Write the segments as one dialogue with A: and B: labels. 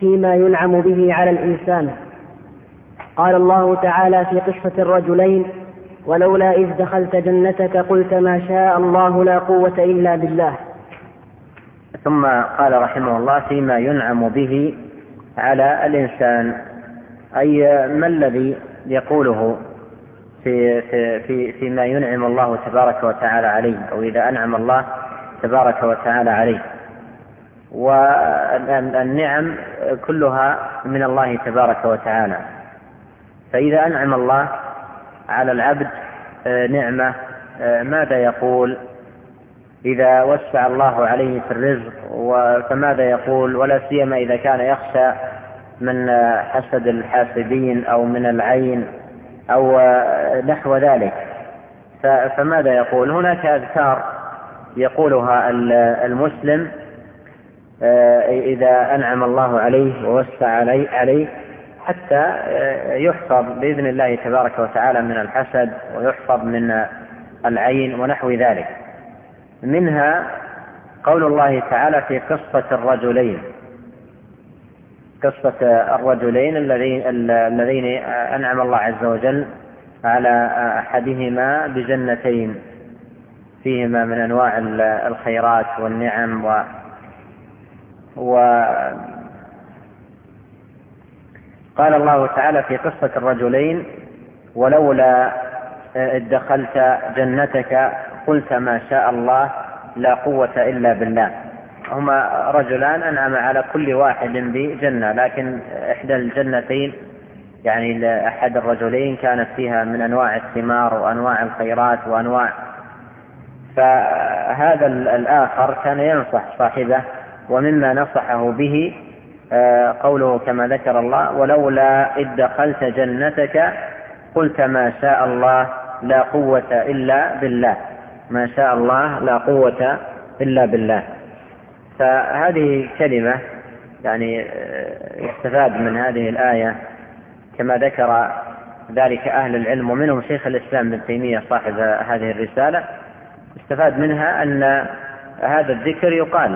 A: فيما ينعم به على الإنسان. قال الله تعالى في قصة الرجلين: ولولا إذ دخلت جنتك قلت ما شاء الله لا قوة إلا بالله.
B: ثم قال رحمه الله: فيما ينعم به على الإنسان، أي ما الذي يقوله فيما ينعم الله تبارك وتعالى عليه، أو إذا أنعم الله تبارك وتعالى عليه. والنعم كلها من الله تبارك وتعالى، فإذا أنعم الله على العبد نعمة ماذا يقول؟ إذا وسع الله عليه في الرزق فماذا يقول؟ ولا سيما إذا كان يخشى من حسد الحاسدين أو من العين أو نحو ذلك، فماذا يقول؟ هناك أذكار يقولها المسلم إذا أنعم الله عليه ووسع عليه حتى يحفظ بإذن الله تبارك وتعالى من الحسد ويحفظ من العين ونحو ذلك. منها قول الله تعالى في قصة الرجلين الذين أنعم الله عز وجل على أحدهما بجنتين فيهما من أنواع الخيرات والنعم قال الله تعالى في قصة الرجلين: ولولا إذ دخلت جنتك قلت ما شاء الله لا قوة إلا بالله. هما رجلان أنعم على كل واحد بجنة، لكن إحدى الجنتين يعني أحد الرجلين كانت فيها من أنواع الثمار وأنواع الخيرات فهذا الآخر كان ينصح صاحبه، ومما نصحه به قوله كما ذكر الله: ولولا إذ دخلت جنتك قلت ما شاء الله لا قوة إلا بالله. ما شاء الله لا قوة إلا بالله. فهذه كلمة يعني يستفاد من هذه الآية كما ذكر ذلك أهل العلم، ومنهم شيخ الإسلام ابن تيمية صاحب هذه الرسالة. استفاد منها أن هذا الذكر يقال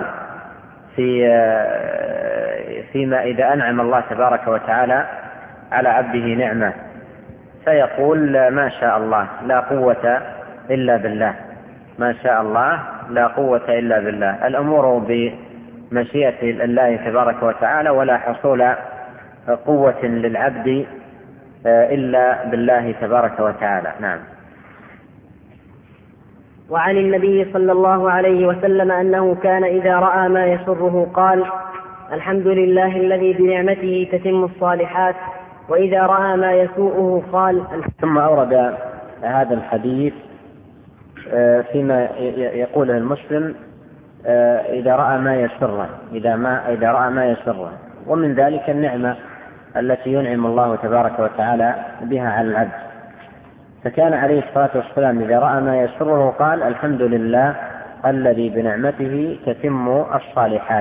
B: فيما إذا أنعم الله تبارك وتعالى على عبده نعمة، فيقول ما شاء الله لا قوة إلا بالله. ما شاء الله لا قوة إلا بالله. الأمور بمشيئة الله تبارك وتعالى، ولا حصول قوة للعبد إلا بالله تبارك وتعالى. نعم.
A: وعن النبي صلى الله عليه وسلم أنه كان إذا رأى ما يسره قال: الحمد لله الذي بنعمته تتم الصالحات. وإذا رأى ما يسوءه قال.
B: ثم أورد هذا الحديث فيما يقوله المسلم إذا رأى ما يسره، إذا رأى ما يسره، ومن ذلك النعمة التي ينعم الله تبارك وتعالى بها على العبد. فكان عليه الصلاة والسلام إذا رأى ما يسره قال: الحمد لله الذي بنعمته تتم الصالحات.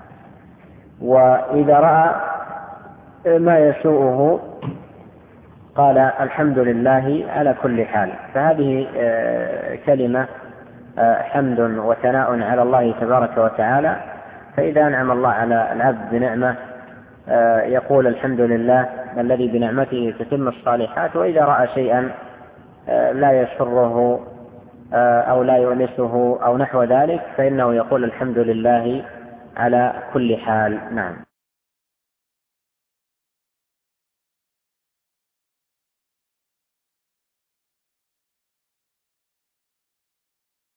B: وإذا رأى ما يسوءه قال: الحمد لله على كل حال. فهذه كلمة حمد وثناء على الله تبارك وتعالى. فإذا أنعم الله على العبد بنعمة يقول: الحمد لله الذي بنعمته تتم الصالحات. وإذا رأى شيئا لا يسره أو لا يؤنسه أو نحو ذلك فإنه يقول: الحمد لله على كل حال. نعم.